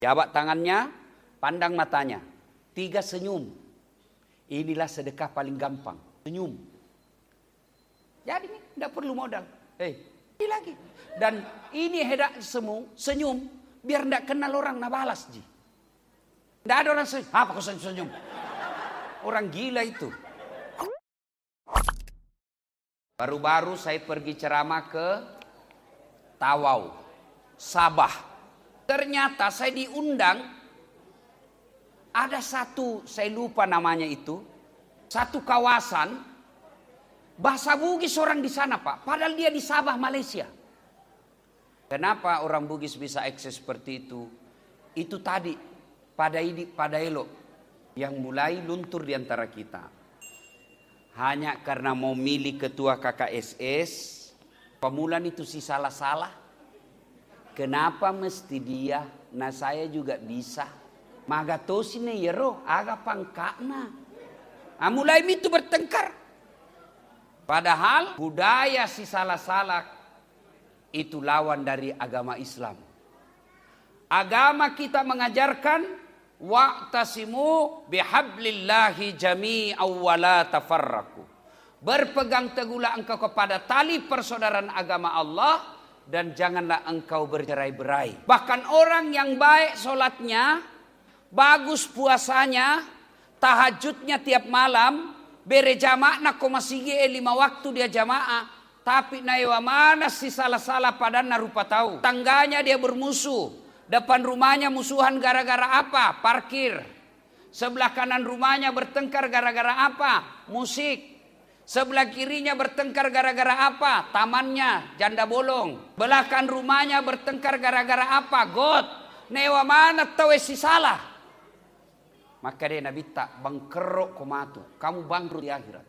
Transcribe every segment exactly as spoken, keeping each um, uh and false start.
Jabat tangannya, pandang matanya. Tiga senyum. Inilah sedekah paling gampang. Senyum. Jadi ini tidak perlu modal. Hei, ini lagi. Dan ini hedak semu, senyum. Biar tidak kenal orang, nak balas. Tidak ada orang senyum. Apa kau senyum? Orang gila itu. Baru-baru saya pergi ceramah ke Tawau, Sabah. Ternyata saya diundang, ada satu, saya lupa namanya itu, satu kawasan, bahasa Bugis orang di sana Pak, padahal dia di Sabah, Malaysia. Kenapa orang Bugis bisa akses seperti itu? Itu tadi, pada ini, pada elok, yang mulai luntur di antara kita. Hanya karena mau milih ketua K K S S, pemulaan itu sih salah-salah. Kenapa mesti dia? Nah saya juga bisa. Magatosine yero aga pangkakna. Ah, mulai itu bertengkar. Padahal budaya si salah-salah itu lawan dari agama Islam. Agama kita mengajarkan wa'tasimu bihablillahi jami'aw wa la tafarraqu. Berpegang teguhlah engkau kepada tali persaudaraan agama Allah dan janganlah engkau bercerai-berai. Bahkan orang yang baik solatnya, bagus puasanya, tahajudnya tiap malam, bere jamaah nak masih lima waktu dia jamaah, tapi naiwa mana si salah-salah pada narupa tahu. Tangganya dia bermusuh, depan rumahnya musuhan gara-gara apa? Parkir. Sebelah kanan rumahnya bertengkar gara-gara apa? Musik. Sebelah kirinya bertengkar gara-gara apa? Tamannya, janda bolong. Belakang rumahnya bertengkar gara-gara apa? Got. Newa mana tahu si salah. Maka dia Nabi tak bangkerok komatu. Kamu bangkrut di akhirat.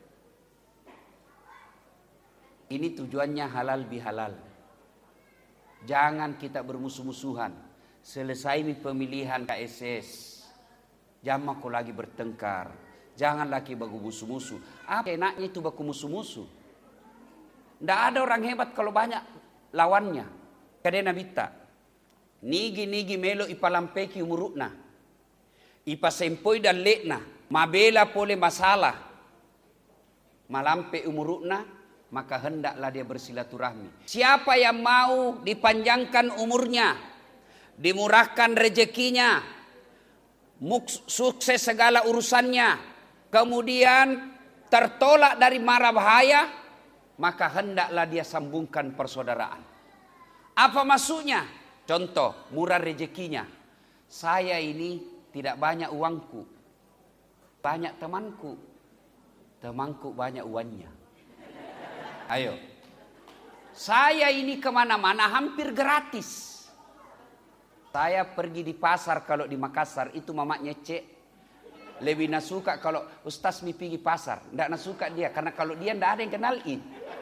Ini tujuannya halal bihalal. Jangan kita bermusuh-musuhan. Selesai pemilihan K S S. Jangan kau lagi bertengkar. Jangan lagi baku musuh-musuh. Apa enaknya itu baku musuh-musuh? Tidak ada orang hebat kalau banyak lawannya. Kadena bita. Nigi-nigi melo ipalampeki umurutna. Ipa sempoi dan lekna. Mabela pole masalah. Malampe umurutna. Maka hendaklah dia bersilaturahmi. Siapa yang mau dipanjangkan umurnya. Dimurahkan rezekinya. Sukses segala urusannya. Kemudian tertolak dari mara bahaya, maka hendaklah dia sambungkan persaudaraan. Apa maksudnya? Contoh, murah rezekinya. Saya ini tidak banyak uangku, banyak temanku. Temanku banyak uangnya. Ayo. Saya ini kemana-mana hampir gratis. Saya pergi di pasar kalau di Makassar, itu mamaknya cek. Lebih nasuka kalau Ustaz mi pergi pasar. Tidak nasuka dia. Karena kalau dia tidak ada yang kenali.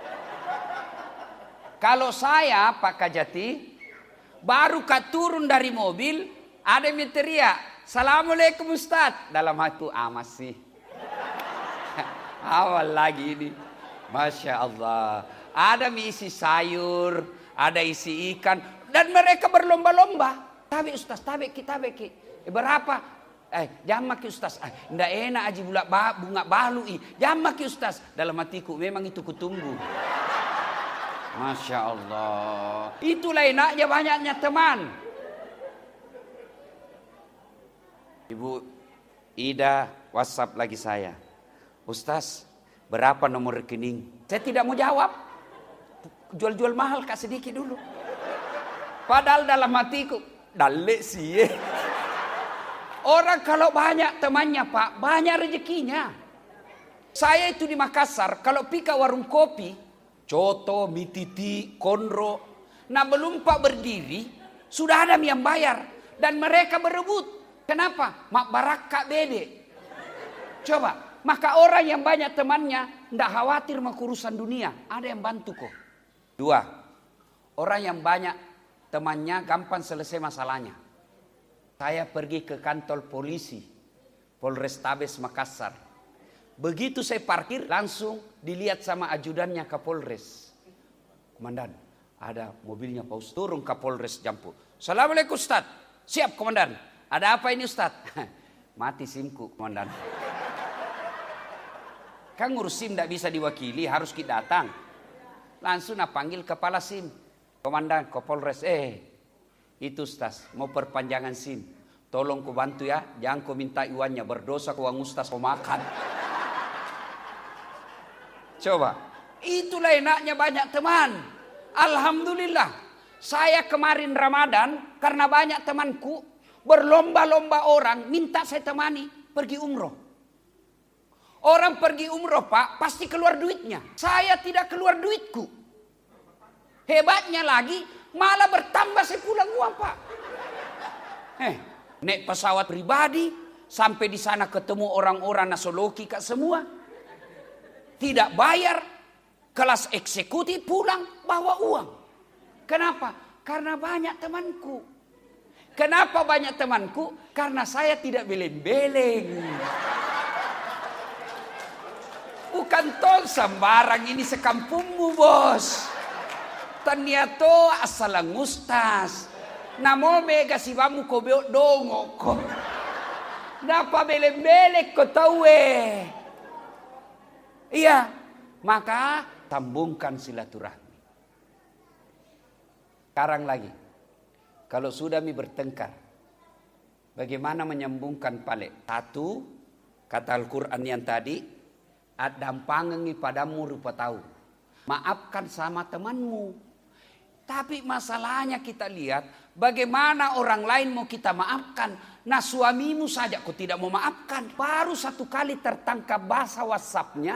Kalau saya Pak Kajati. Baru kat turun dari mobil. Ada yang teriak. Assalamualaikum Ustaz. Dalam hati ah masih. Awal lagi ini. Masya Allah. Ada mi isi sayur. Ada isi ikan. Dan mereka berlomba-lomba. Tabe Ustaz. Tabe ki. Tabe ki. Berapa? Eh, jangan maki Ustaz. Eh, ndak enak aji bulak bah, bunga balu i. Jangan maki Ustaz. Dalam hatiku memang itu kutunggu. Masya Allah. Itulah enaknya banyaknya teman. Ibu Ida WhatsApp lagi saya. Ustaz, berapa nomor rekening? Saya tidak mau jawab. Jual-jual mahal kasih sedikit dulu. Padahal dalam hatiku, dalek sih. Eh. Orang kalau banyak temannya Pak, banyak rezekinya. Saya itu di Makassar, kalau pika warung kopi, coto, mititi, konro. Nah belum Pak berdiri, sudah ada yang bayar. Dan mereka berebut. Kenapa? Mak baraka bede. Coba, maka orang yang banyak temannya, tidak khawatir sama urusan dunia. Ada yang bantu kok. Dua, orang yang banyak temannya gampang selesai masalahnya. Saya pergi ke kantor polisi, Polrestabes Makassar. Begitu saya parkir, langsung dilihat sama ajudannya Kapolres. Komandan, ada mobilnya Pak Ustaz. Turun Kapolres jemput. Assalamualaikum Ustaz. Siap komandan. Ada apa ini Ustaz? Mati SIMku komandan. Kan ngurus SIM tidak bisa diwakili, harus kita datang. Langsung nak panggil kepala SIM. Komandan, Kapolres, eh itu Ustaz mau perpanjangan SIM. Tolong ku bantu ya, jangan ku minta iwannya, berdosa ku uang Ustaz mau makan. Coba, itulah enaknya banyak teman. Alhamdulillah. Saya kemarin Ramadan karena banyak temanku berlomba-lomba orang minta saya temani pergi umroh. Orang pergi umroh Pak pasti keluar duitnya. Saya tidak keluar duitku. Hebatnya lagi malah bertambah saya pulang uang Pak. Eh, naik pesawat pribadi sampai di sana ketemu orang-orang nasoloki kak semua. Tidak bayar, kelas eksekutif pulang bawa uang. Kenapa? Karena banyak temanku. Kenapa banyak temanku? Karena saya tidak beleng-beleng. Bukan tol sembarang ini sekampungmu bos. Ternyata asalang ustas. Namo mega si bamu ko beok dongo ko. Napa beleng-beleng ko tawe. Iya, maka sambungkan silaturahmi. Sekarang lagi, kalau sudah mi bertengkar, bagaimana menyambungkan pale? Satu, kata Al-Quran yang tadi, adampangengi padamu rupa tahu. Maafkan sama temanmu. Tapi masalahnya kita lihat, bagaimana orang lain mau kita maafkan. Nah suamimu saja kau tidak mau maafkan. Baru satu kali tertangkap bahasa WhatsApp-nya.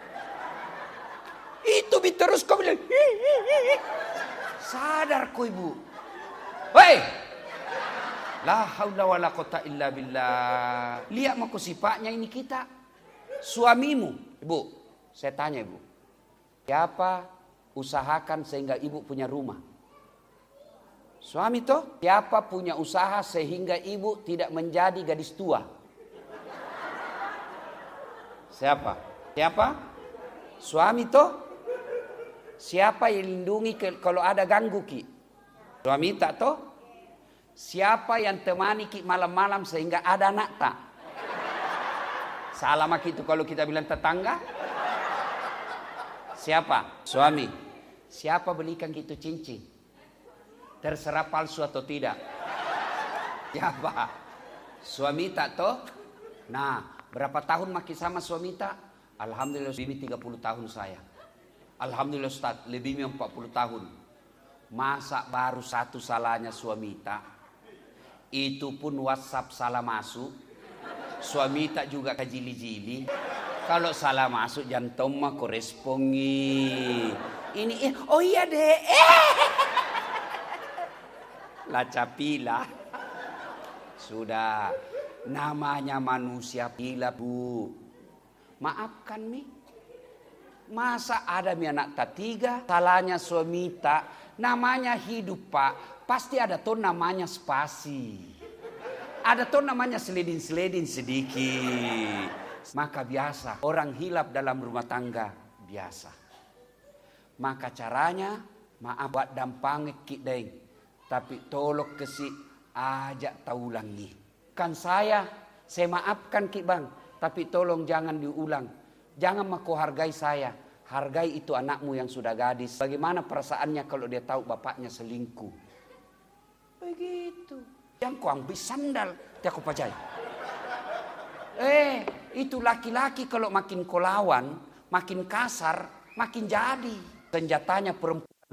Itu terus kau bilang, hi, hi, hi. Sadar kau ibu. Hei, la haula wala quwata illa billah. Lihat mau sifatnya ini kita. Suamimu, ibu, saya tanya ibu, siapa usahakan sehingga ibu punya rumah? Suami toh? Siapa punya usaha sehingga ibu tidak menjadi gadis tua? Siapa? Siapa? Suami toh? Siapa yang lindungi ke, kalau ada ganggu ki? Suami tak toh? Siapa yang temani ki malam-malam sehingga ada anak tak? Salah mak itu kalau kita bilang tetangga. Siapa? Suami. Siapa belikan gitu cincin? Terserah palsu atau tidak. Siapa? Suami tak toh? Nah, berapa tahun makin sama suami tak? Alhamdulillah ini tiga puluh tahun saya. Alhamdulillah Ustaz, lebih empat puluh tahun. Masa baru satu salahnya suami tak? Itu pun WhatsApp salah masuk. Suami tak juga kajili-jili. Kalau salah masuk jantung mah korespongi. Ini eh, oh iya deh. Eh. La capila. Sudah. Namanya manusia pila bu. Maafkan mi. Masa ada mi anak tak tiga. Salahnya suami tak. Namanya hidup pak. Pasti ada tuh namanya spasi. Ada tuh namanya seledin-seledin sedikit. Maka biasa. Orang hilap dalam rumah tangga. Biasa. Maka caranya. Maaf buat dampang kideng. Tapi tolong kesi ajak taulangi. Kan saya. Saya maafkan ki bang. Tapi tolong jangan diulang. Jangan maku hargai saya. Hargai itu anakmu yang sudah gadis. Bagaimana perasaannya kalau dia tahu bapaknya selingkuh. Begitu. Yang kau ambil sandal. Dia aku pacai. Eh, itu laki-laki kalau makin kau lawan, makin kasar, makin jadi. Senjatanya perempuan.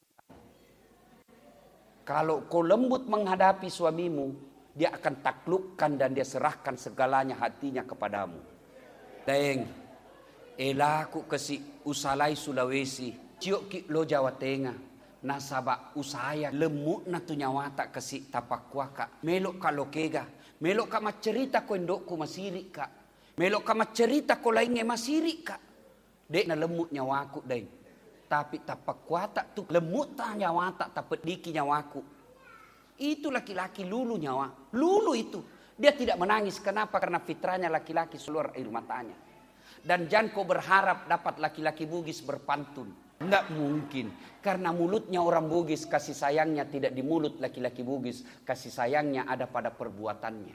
Kalau kau lembut menghadapi suamimu, dia akan taklukkan dan dia serahkan segalanya hatinya kepadamu. Deng, elaku kesi usalai Sulawesi, ciok ki lo Jawa Tengah. Nasaba usaya lemuk na tu nyawa tak kesi tapak kuaka. Melok ka lo kega. Melok ka macerita ko endokku masiri ka. Melok ka macerita ko lainnya masiri ka. Dek na lemuk nyawaku deng. Tapi tapak kuata tu lemuk ta nyawa tak tapet diki nyawaku. Itu laki-laki lulu nyawa. Lulu itu. Dia tidak menangis. Kenapa? Karena fitrahnya laki-laki seluruh air matanya. Dan jangan kau berharap dapat laki-laki bugis berpantun. Tidak mungkin. Karena mulutnya orang Bugis, kasih sayangnya tidak di mulut laki-laki Bugis. Kasih sayangnya ada pada perbuatannya.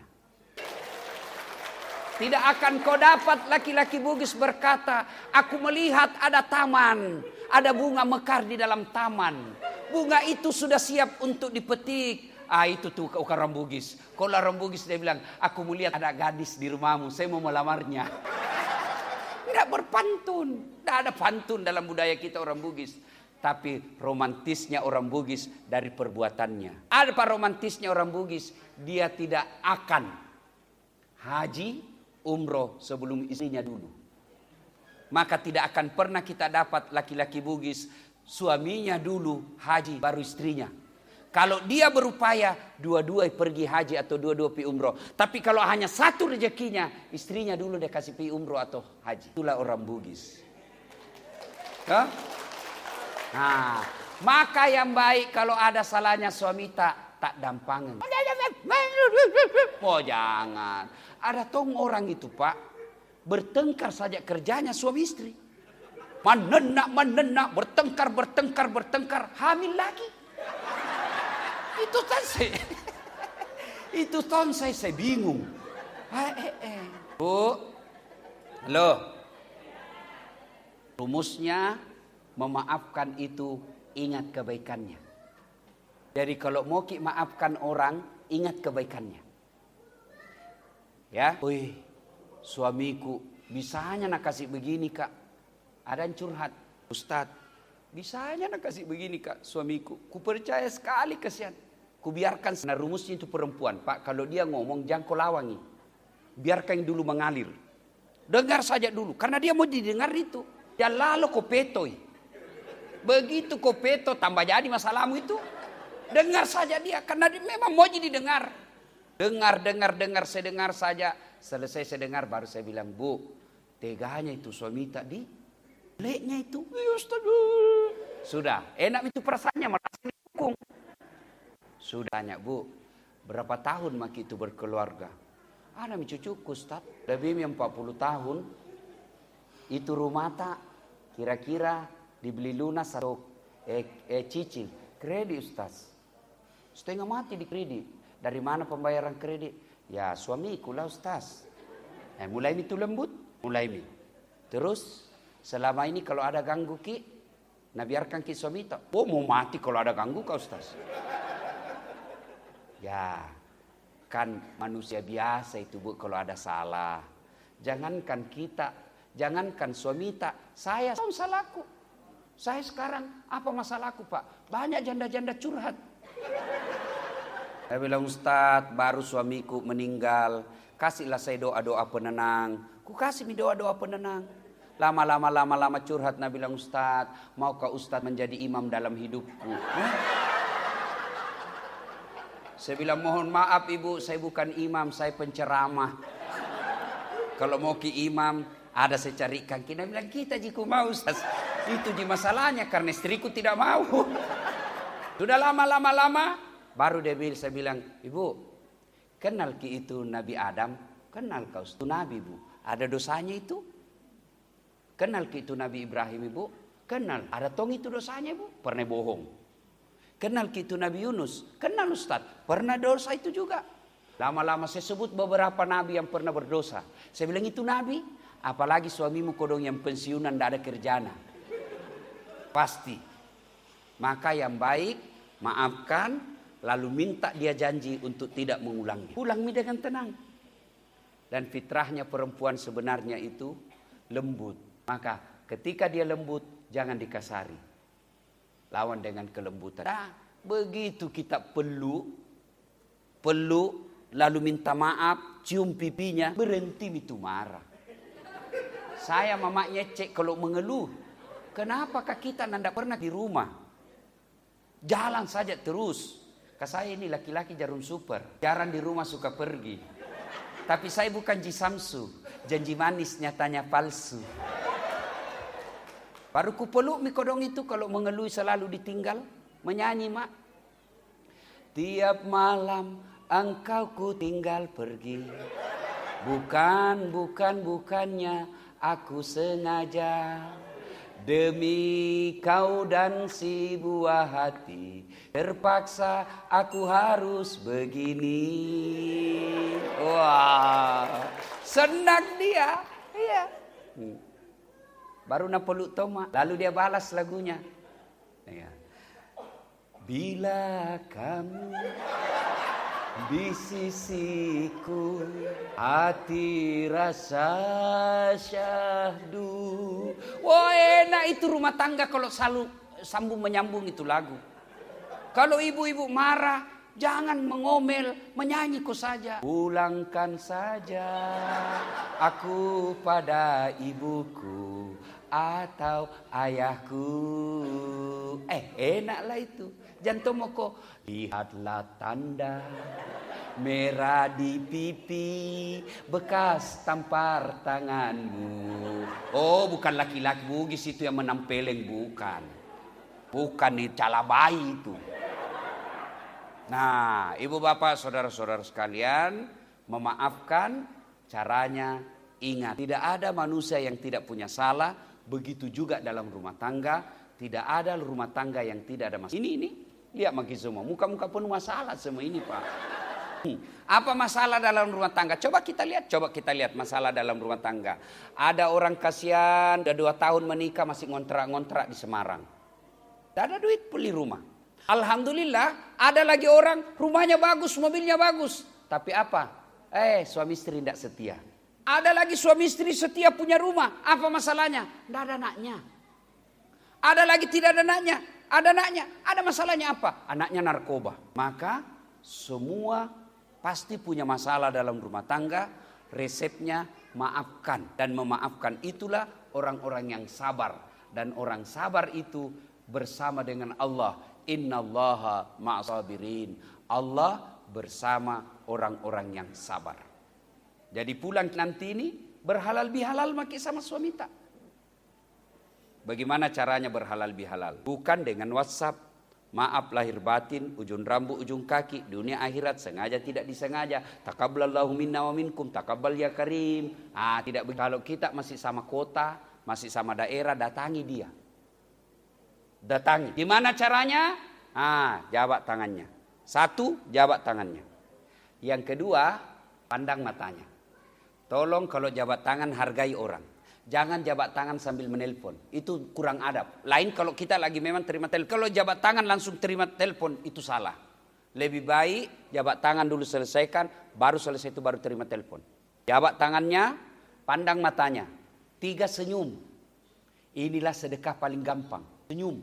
Tidak akan kau dapat laki-laki Bugis berkata, aku melihat ada taman, ada bunga mekar di dalam taman. Bunga itu sudah siap untuk dipetik. Ah, itu tuh orang Bugis. Kalau orang Bugis dia bilang, aku melihat ada gadis di rumahmu, saya mau melamarnya. Tidak berpantun. Tidak ada pantun dalam budaya kita orang Bugis. Tapi romantisnya orang Bugis dari perbuatannya. Ada apa romantisnya orang Bugis? Dia tidak akan haji, umroh sebelum istrinya dulu. Maka tidak akan pernah kita dapat laki-laki Bugis suaminya dulu haji baru istrinya. Kalau dia berupaya dua-dua pergi haji atau dua-dua pergi umroh. Tapi kalau hanya satu rezekinya, istrinya dulu dia kasih pergi umroh atau haji. Itulah orang Bugis. Hah? Nah, maka yang baik kalau ada salahnya suami tak tak dampangan. Oh jangan. Ada tong orang itu Pak, bertengkar saja kerjanya suami istri. Menenak, menenak, bertengkar, bertengkar, bertengkar, hamil lagi. Itu kan saya, itu tahun saya, saya bingung. Eh, eh, eh. Bu, halo. Rumusnya memaafkan itu ingat kebaikannya. Jadi kalau mau ki maafkan orang, ingat kebaikannya. Ya, wih, suamiku bisanya nak kasih begini kak. Ada yang curhat, Ustadz, bisanya nak kasih begini kak suamiku. Ku percaya sekali kasihan. Ku biarkan, nah rumusnya itu perempuan Pak. Kalau dia ngomong jangan kau lawangi. Biarkan dulu mengalir. Dengar saja dulu. Karena dia mau didengar itu. Ya lalu kau petoi. Begitu kau peto tambah jadi masalahmu itu. Dengar saja dia. Karena dia memang mau didengar. Dengar, dengar, dengar. Saya dengar saja. Selesai saya dengar baru saya bilang, Bu, teganya itu suami tadi. Leknya itu. Sudah. Enak itu perasaannya. Merasa dukung. Sudah tanya, Bu, berapa tahun maki itu berkeluarga? Ada mi cucuku Ustaz. Lebih empat puluh tahun. Itu rumah tak kira-kira dibeli lunas atau eh, eh, cicil. Kredit Ustaz. Setengah mati di kredit. Dari mana pembayaran kredit? Ya suamiku lah Ustaz. Eh, mulai itu lembut. Mulai mi. Terus selama ini kalau ada ganggu ki, nah biarkan ki suami tak. Oh mau mati kalau ada ganggu kau Ustaz. Ya, kan manusia biasa itu Bu kalau ada salah. Jangankan kita, jangankan suami tak, saya tahu salahku. Saya sekarang apa masalahku Pak? Banyak janda-janda curhat. Saya bilang Ustadz, baru suamiku meninggal, kasihlah saya doa-doa penenang. Ku kasih doa-doa penenang. Lama-lama lama-lama curhat, Nabi bilang Ustadz, maukah Ustadz menjadi imam dalam hidupku? Eh? Saya bilang mohon maaf ibu, saya bukan imam, saya penceramah. Kalau mau ki imam, ada saya carikan. Kita bilang kita jika mau Ustaz. Itu di masalahnya karena istriku tidak mau. Sudah lama-lama lama, baru dia bilang, saya bilang, ibu, kenal ki itu Nabi Adam? Kenal kau itu Nabi Bu. Ada dosanya itu? Kenal ki itu Nabi Ibrahim ibu? Kenal. Ada tong itu dosanya Bu? Pernah bohong. Kenal gitu Nabi Yunus. Kenal Ustaz. Pernah dosa itu juga. Lama-lama saya sebut beberapa nabi yang pernah berdosa. Saya bilang itu nabi. Apalagi suamimu kodong yang pensiunan tidak ada kerjaan. Pasti. Maka yang baik maafkan. Lalu minta dia janji untuk tidak mengulangi. Ulangi dengan tenang. Dan fitrahnya perempuan sebenarnya itu lembut. Maka ketika dia lembut jangan dikasari. Lawan dengan kelembutan. Nah, begitu kita peluk, peluk, lalu minta maaf, cium pipinya, berhenti itu marah. Saya mamanya cek kalau mengeluh. Kenapakah kita tidak pernah di rumah? Jalan saja terus. Kata saya ini laki-laki jarum super. Jarang di rumah suka pergi. Tapi saya bukan Jisamsu. Janji manis nyatanya palsu. Baru ku peluk mi kodong itu kalau mengeluh selalu ditinggal. Menyanyi mak. Tiap malam engkau ku tinggal pergi. Bukan, bukan, bukannya aku sengaja. Demi kau dan si buah hati, terpaksa aku harus begini. Wah, senang dia. Iya. Hmm. Baru napeluk Toma, lalu dia balas lagunya. Iya. Bila kamu di sisiku, hati rasa syahdu. Wah, enak itu rumah tangga kalau selalu sambung menyambung itu lagu. Kalau ibu-ibu marah, jangan mengomel, menyanyi kok saja. Pulangkan saja aku pada ibuku atau ayahku. Eh, enaklah itu. Jantung moko, lihatlah tanda merah di pipi, bekas tampar tanganmu. Oh, bukan laki-laki Bugis itu yang menampeleng, bukan. Bukan nih, cala bayi itu. Nah, ibu bapak, saudara-saudara sekalian, memaafkan caranya ingat. Tidak ada manusia yang tidak punya salah, begitu juga dalam rumah tangga. Tidak ada rumah tangga yang tidak ada masalah. Ini, ini. Lihat maki semua, muka-muka penuh masalah semua ini, Pak. Hmm. Apa masalah dalam rumah tangga? Coba kita lihat, coba kita lihat masalah dalam rumah tangga. Ada orang kasihan, udah dua tahun menikah masih ngontrak-ngontrak di Semarang. Tidak ada duit beli rumah. Alhamdulillah, ada lagi orang rumahnya bagus, mobilnya bagus. Tapi apa? Eh, suami istri tidak setia. Ada lagi suami istri setia punya rumah. Apa masalahnya? Tidak ada anaknya. Ada lagi tidak ada anaknya. Ada anaknya, ada masalahnya apa? Anaknya narkoba. Maka semua pasti punya masalah dalam rumah tangga. Resepnya maafkan. Dan memaafkan itulah orang-orang yang sabar. Dan orang sabar itu bersama dengan Allah. Innallaha ma'asabirin. Allah bersama orang-orang yang sabar. Jadi pulang nanti ini berhalal bihalal maki sama suami tak. Bagaimana caranya berhalal bihalal? Bukan dengan WhatsApp, maaf lahir batin, ujung rambut, ujung kaki, dunia akhirat, sengaja tidak disengaja. Taqabbalallahu minna wa minkum, taqabbal ya karim. Ah, tidak begitu. Kalau kita masih sama kota, masih sama daerah, datangi dia. Datangi. Gimana caranya? Ah, jabat tangannya. Satu, jabat tangannya. Yang kedua, pandang matanya. Tolong kalau jabat tangan hargai orang. Jangan jabat tangan sambil menelpon. Itu kurang adab. Lain kalau kita lagi memang terima telepon. Kalau jabat tangan langsung terima telepon, itu salah. Lebih baik jabat tangan dulu selesaikan, baru selesai itu baru terima telepon. Jabat tangannya, pandang matanya. Tiga, senyum. Inilah sedekah paling gampang. Senyum.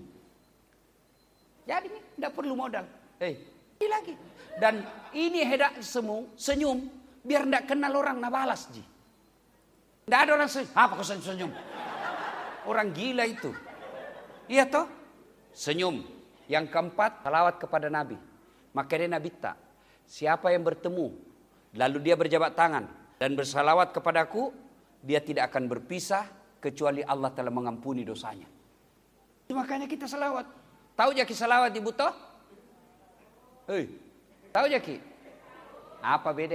Jadi ini tidak perlu modal. Eh, ini lagi. Dan ini hedak semua, senyum. Biar tidak kenal orang, nak balas ji. Tidak ada orang senyum. Apa kau senyum? Orang gila itu. Iya toh? Senyum. Yang keempat, salawat kepada Nabi. Maka dia Nabi tak. Siapa yang bertemu, lalu dia berjabat tangan dan bersalawat kepadaku, dia tidak akan berpisah kecuali Allah telah mengampuni dosanya. Makanya kita salawat. Tahu jaki salawat ibu toh? Hei, tahu jaki? Apa beda?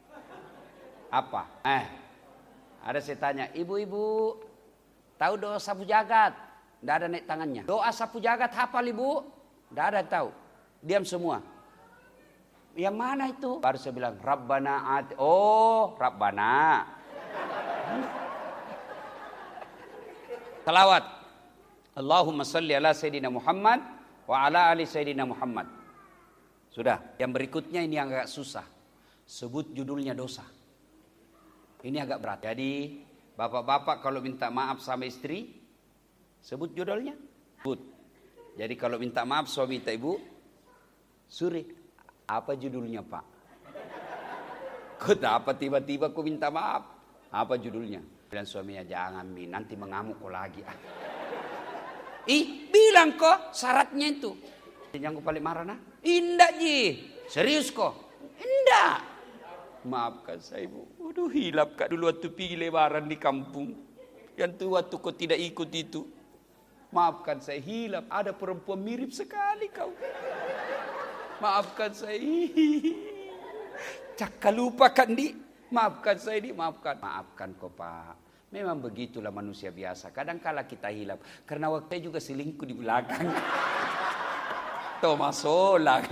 Apa? Eh. Ada saya tanya, ibu-ibu tahu doa sapu jagat? Tidak ada naik tangannya. Doa sapu jagat hafal ibu? Tidak ada tahu. Diam semua. Yang mana itu? Baru saya bilang, Rabbana ati. Oh, Rabbana. Salawat. Allahumma salli ala Sayyidina Muhammad wa ala ali Sayyidina Muhammad. Sudah. Yang berikutnya ini yang agak susah. Sebut judulnya dosa. Ini agak berat. Jadi bapak-bapak kalau minta maaf sama istri, sebut judulnya. Sebut. Jadi kalau minta maaf suami minta ibu, suri. Apa judulnya Pak? Kenapa tiba-tiba aku minta maaf? Apa judulnya? Bilang suaminya, jangan Mi, nanti mengamuk kau lagi. Ih, bilang kok syaratnya itu. Yang aku paling marah nah. Indah ji, serius kok? Indah. Maafkan saya ibu. Waduh hilap kak dulu waktu pergi lebaran di kampung. Yang tu waktu kau tidak ikut itu. Maafkan saya hilap. Ada perempuan mirip sekali kau. Maafkan saya. Cakka lupa kan di. Maafkan saya di. Maafkan. Maafkan kau Pak. Memang begitulah manusia biasa. Kadang-kala kita hilap. Karena waktu juga selingkuh di belakang. Tomasola.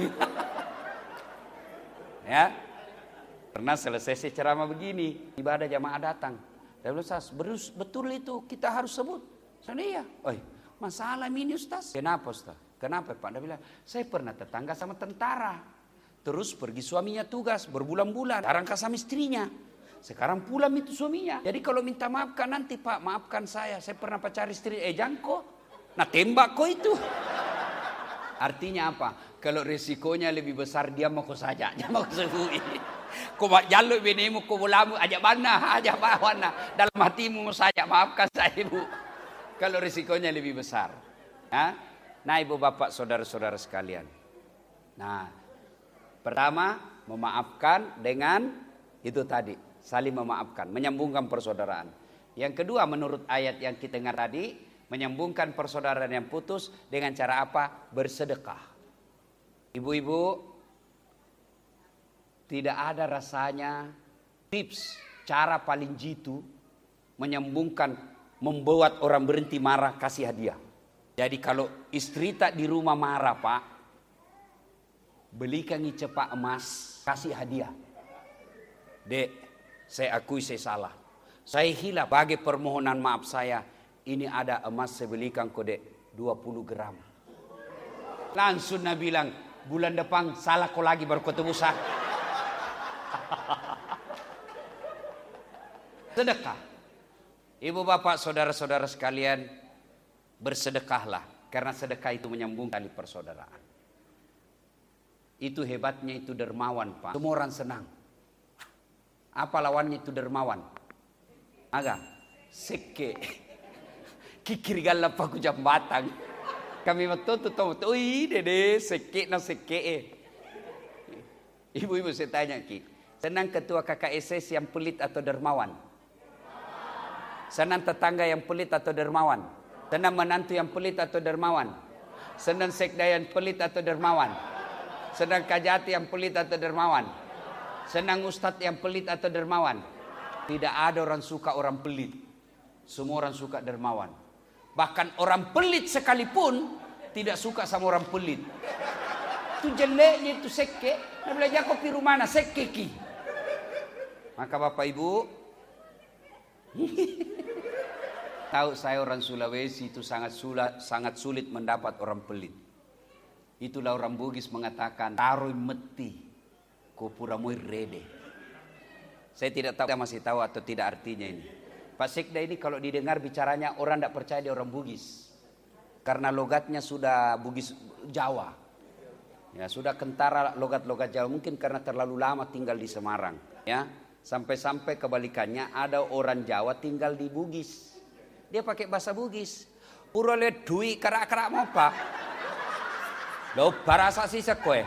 Ya. Pernah selesai ceramah begini. Ibadah jamaah datang. Dan Ustaz, betul itu kita harus sebut. Saya iya. Oh, masalah ini Ustaz. Kenapa Ustaz? Kenapa Pak? Dia bilang, saya pernah tetangga sama tentara. Terus pergi suaminya tugas berbulan-bulan. Sekarang sama istrinya. Sekarang pulang itu suaminya. Jadi kalau minta maafkan nanti Pak, maafkan saya. Saya pernah pacar istri, eh jangko. Nah tembak kok itu. Artinya apa? Kalau resikonya lebih besar dia mau kau saja. Dia mau kau sebui. Kau jalur benemu, kau bolamu, ajak mana, ajak mana. Dalam hatimu saja, maafkan saya ibu. Kalau resikonya lebih besar. Nah, nah ibu bapak saudara-saudara sekalian. Nah, pertama memaafkan dengan itu tadi. Saling memaafkan, menyambungkan persaudaraan. Yang kedua menurut ayat yang kita dengar tadi, menyambungkan persaudaraan yang putus dengan cara apa? Bersedekah. Ibu-ibu, tidak ada rasanya tips, cara paling jitu menyambungkan, membuat orang berhenti marah, kasih hadiah. Jadi kalau istri tak di rumah marah Pak, belikan cepak emas, kasih hadiah. Dek, saya akui saya salah. Saya hilaf bagi permohonan maaf saya. Ini ada emas saya belikan kode dua puluh gram. Langsung Nabi bilang, bulan depan salah kau lagi baru ketemu saya. Sedekah. Ibu bapak saudara-saudara sekalian, bersedekahlah. Karena sedekah itu menyambung tali persaudaraan. Itu hebatnya itu dermawan Pak. Semua orang senang. Apa lawannya itu dermawan? Aga, seke. Kikir galap aku jambatan. Kami betul tuh tahu tuh, ih dede seke na seke. Ibu-ibu saya tanya Ki, senang ketua K K S S yang pelit atau dermawan? Senang tetangga yang pelit atau dermawan? Senang menantu yang pelit atau dermawan? Senang sekda yang pelit atau dermawan? Senang kajati yang pelit atau dermawan? Senang ustadz yang pelit atau dermawan? Tidak ada orang suka orang pelit. Semua orang suka dermawan. Bahkan orang pelit sekalipun tidak suka sama orang pelit. Itu jeleknya itu seke. Nah belajar kopi rumana seke ki. Maka bapak ibu, tahu saya orang Sulawesi itu sangat sulit, sangat sulit mendapat orang pelit. Itulah orang Bugis mengatakan taruh meti. Kupuramu rede. Saya tidak tahu, kita masih tahu atau tidak artinya ini. Pak Sekda ini kalau didengar bicaranya orang tidak percaya dia orang Bugis. Karena logatnya sudah Bugis Jawa. Ya, sudah kentara logat-logat Jawa. Mungkin karena terlalu lama tinggal di Semarang. Ya, sampai-sampai kebalikannya ada orang Jawa tinggal di Bugis. Dia pakai bahasa Bugis. Pura le dui kerak-kerak mau apa? Lo barasa sih sekue.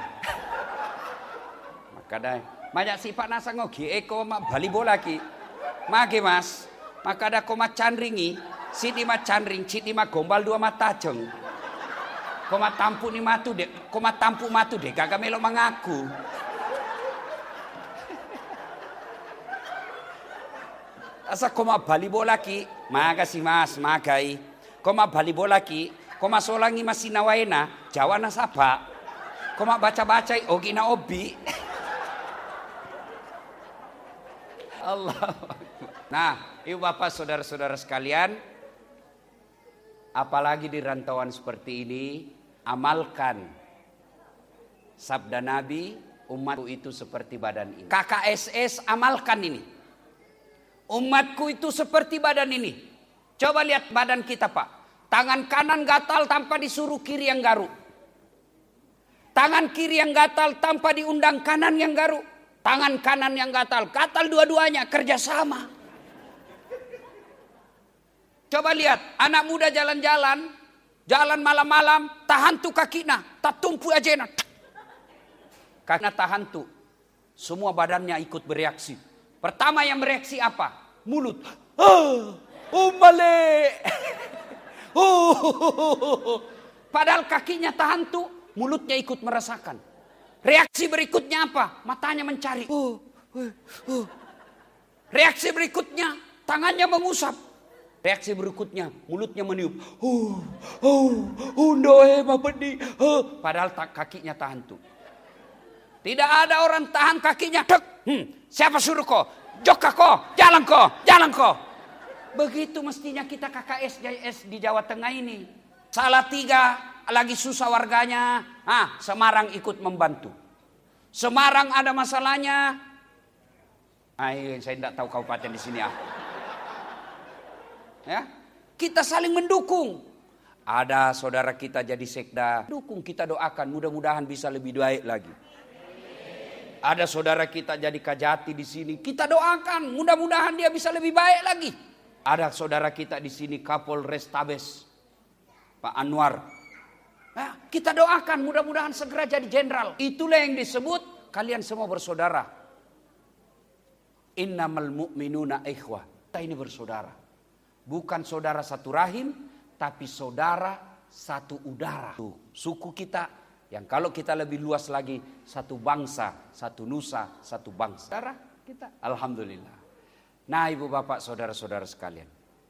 Makanya banyak sifat nasa ngogi eko mak bali bola ki. Mage mas. Maka ada koma candringi, sidi ma candring, sidi ma gombal dua mata jeng. Koma tampu ni matu dek, koma tampu matu dek, gak melo mengaku. Asa koma bali bola ki, makasih mas, magai. Koma bali bola ki, koma solangi masih nawaina, Jawa nasaba. Koma baca-baca ogi na obi. Allah. Nah, ibu bapak saudara-saudara sekalian, apalagi di rantauan seperti ini, amalkan sabda Nabi, umatku itu seperti badan ini. K K S S amalkan ini. Umatku itu seperti badan ini. Coba lihat badan kita Pak. Tangan kanan gatal tanpa disuruh kiri yang garuk. Tangan kiri yang gatal tanpa diundang kanan yang garuk. Tangan kanan yang gatal, gatal dua-duanya, kerjasama. Coba lihat, anak muda jalan-jalan, jalan malam-malam, tahan tu kakinya, tak tumpu aja. Karena tahan tu, semua badannya ikut bereaksi. Pertama yang bereaksi apa? Mulut. Oh, umale. Oh, padahal kakinya tahan tu, mulutnya ikut merasakan. Reaksi berikutnya apa? Matanya mencari. Uh, uh, uh. Reaksi berikutnya, tangannya mengusap. Reaksi berikutnya, mulutnya meniup. Huh, huh, undoe mapedi. Huh. Padahal tak, kakinya tahan tuh. Tidak ada orang tahan kakinya. Dek. Hmm, siapa suruh kau? Jokka kau, jalan kau, jalan kau. Begitu mestinya kita K K S J S di Jawa Tengah ini. Salah tiga, lagi susah warganya. Ah, Semarang ikut membantu. Semarang ada masalahnya. Ayo, saya tidak tahu kabupaten di sini ah. Ya, kita saling mendukung. Ada saudara kita jadi sekda, dukung, kita doakan mudah-mudahan bisa lebih baik lagi. Ada saudara kita jadi kajati di sini, kita doakan mudah-mudahan dia bisa lebih baik lagi. Ada saudara kita di sini Kapolres Tabes, Pak Anwar. Nah, kita doakan mudah-mudahan segera jadi jenderal. Itulah yang disebut kalian semua bersaudara. Innamal mu'minuna ikhwah. Kita ini bersaudara. Bukan saudara satu rahim, tapi saudara satu udara. Tuh, suku kita yang kalau kita lebih luas lagi, satu bangsa, satu nusa, satu bangsa. Saudara kita, alhamdulillah. Nah, ibu bapak, saudara-saudara sekalian,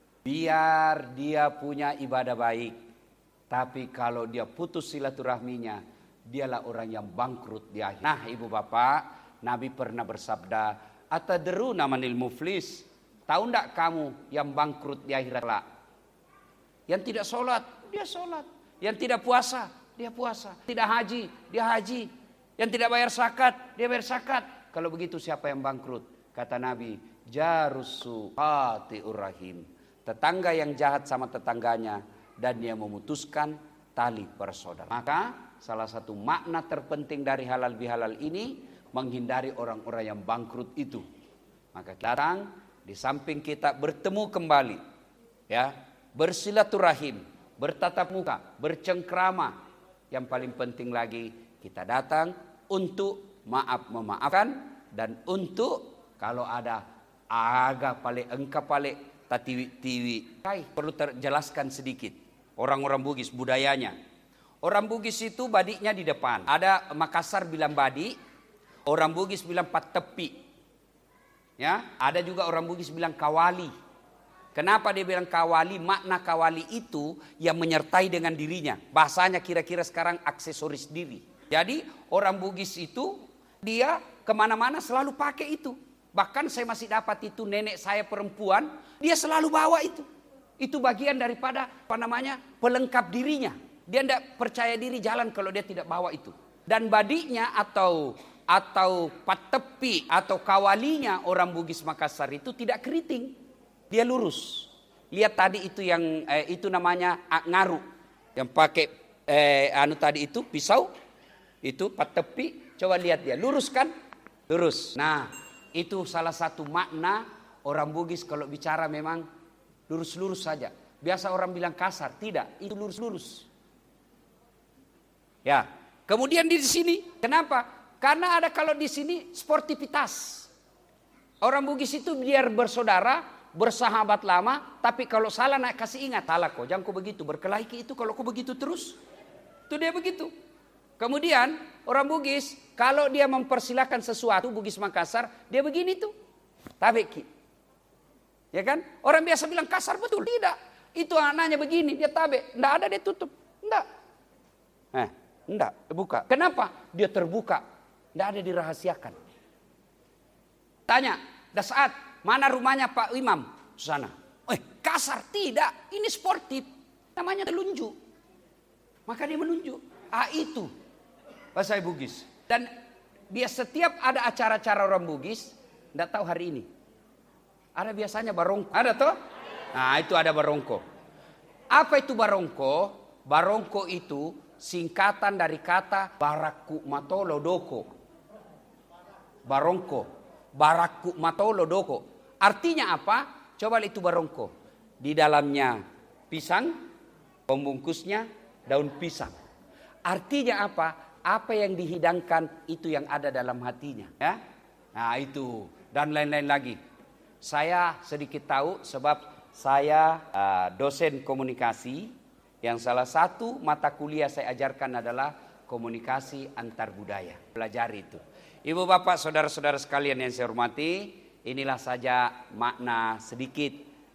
biar dia punya ibadah baik, tapi kalau dia putus silaturahminya, dialah orang yang bangkrut di akhir. Nah, ibu bapak, Nabi pernah bersabda, atadruna manil muflis? Tahu enggak kamu yang bangkrut di akhirat kelak? Yang tidak sholat, dia sholat. Yang tidak puasa, dia puasa. Tidak haji, dia haji. Yang tidak bayar zakat, dia bayar zakat. Kalau begitu siapa yang bangkrut? Kata Nabi, jarusu qati'ur rahim. Tetangga yang jahat sama tetangganya dan dia memutuskan tali persaudaraan. Maka salah satu makna terpenting dari halal bihalal ini menghindari orang-orang yang bangkrut itu. Maka kita datang di samping kita bertemu kembali, ya, bersilaturahim, bertatap muka, bercengkrama. Yang paling penting lagi kita datang untuk maaf memaafkan dan untuk kalau ada aga pale engka pale tatiwi tiwi. Perlu terjelaskan sedikit orang-orang Bugis budayanya. Orang Bugis itu badiknya di depan. Ada Makassar bilang badik, orang Bugis bilang patepi. Ya, ada juga orang Bugis bilang kawali. Kenapa dia bilang kawali? Makna kawali itu yang menyertai dengan dirinya. Bahasanya kira-kira sekarang aksesoris diri. Jadi orang Bugis itu dia kemana-mana selalu pakai itu. Bahkan saya masih dapat itu nenek saya perempuan, dia selalu bawa itu. Itu bagian daripada apa namanya pelengkap dirinya. Dia tidak percaya diri jalan kalau dia tidak bawa itu. Dan badiknya atau atau patepi atau kawalinya orang Bugis Makassar itu tidak keriting, dia lurus. Lihat tadi itu yang eh, itu namanya ngaru, yang pakai eh, anu tadi itu pisau, itu patepi. Coba lihat dia lurus kan, lurus. Nah itu salah satu makna orang Bugis kalau bicara memang lurus-lurus saja. Biasa orang bilang kasar, tidak, itu lurus-lurus. Ya, kemudian di sini kenapa? Karena ada kalau di sini sportivitas. Orang Bugis itu biar bersaudara, bersahabat lama, tapi kalau salah nak kasih ingat, salah kok, jangan kau begitu, berkelahi itu kalau kau begitu terus. Itu dia begitu. Kemudian orang Bugis kalau dia mempersilahkan sesuatu, Bugis Makassar, dia begini tuh. Tabeki. Ya kan? Orang biasa bilang kasar, betul, tidak. Itu anaknya begini, dia tabe, enggak ada dia tutup. Enggak. Eh, enggak, buka. Kenapa? Dia terbuka. Tidak ada dirahasiakan. Tanya, dah saat mana rumahnya Pak Imam? Sana. Eh, kasar tidak. Ini sportif. Namanya telunjuk. Maka dia menunjuk. Ah itu bahasa Bugis. Dan dia setiap ada acara-acara orang Bugis, tidak tahu hari ini. Ada biasanya barongko. Ada toh? Nah itu ada barongko. Apa itu barongko? Barongko itu singkatan dari kata Barakku Matolo Doko. Barongko, Barakku Matolo Doko. Artinya apa? Coba itu barongko. Di dalamnya pisang, pembungkusnya daun pisang. Artinya apa? Apa yang dihidangkan itu yang ada dalam hatinya. Ya? Nah itu dan lain-lain lagi. Saya sedikit tahu sebab saya uh, dosen komunikasi yang salah satu mata kuliah saya ajarkan adalah komunikasi antar budaya. Pelajari itu. Ibu bapak saudara-saudara sekalian yang saya hormati, inilah saja makna sedikit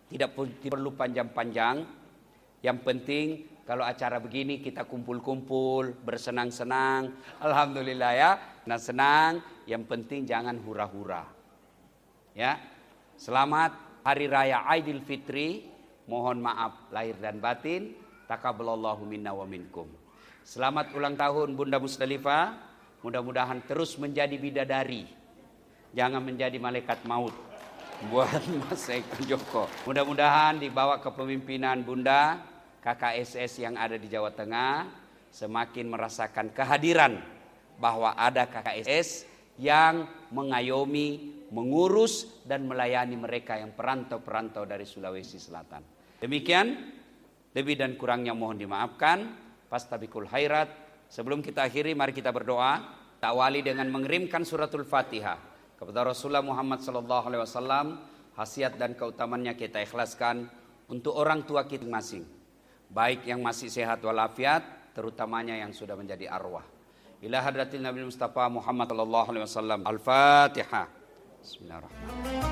Tidak perlu panjang-panjang. Yang penting kalau acara begini kita kumpul-kumpul, bersenang-senang. Alhamdulillah ya. Nah senang, yang penting jangan hura-hura. Ya. Selamat Hari Raya Aidil Fitri. Mohon maaf lahir dan batin. Taqabbalallahu minna wa minkum. Selamat ulang tahun Bunda Musdalifah. Mudah-mudahan terus menjadi bidadari. Jangan menjadi malaikat maut. Buat Mas Eko Joko. Mudah-mudahan di bawah kepemimpinan Bunda, K K S S yang ada di Jawa Tengah semakin merasakan kehadiran bahwa ada K K S S yang mengayomi, mengurus dan melayani mereka yang perantau-perantau dari Sulawesi Selatan. Demikian, lebih dan kurangnya mohon dimaafkan. Fastabiqul khairat. Sebelum kita akhiri, mari kita berdoa. Kita awali dengan mengirimkan suratul Fatihah kepada Rasulullah Muhammad sallallahu alaihi wasallam. Khasiat dan keutamannya kita ikhlaskan untuk orang tua kita masing, baik yang masih sehat walafiat, terutamanya yang sudah menjadi arwah. Ila hadratil Nabi Mustafa Muhammad sallallahu alaihi wasallam. Al-Fatihah. Bismillahirrahmanirrahim.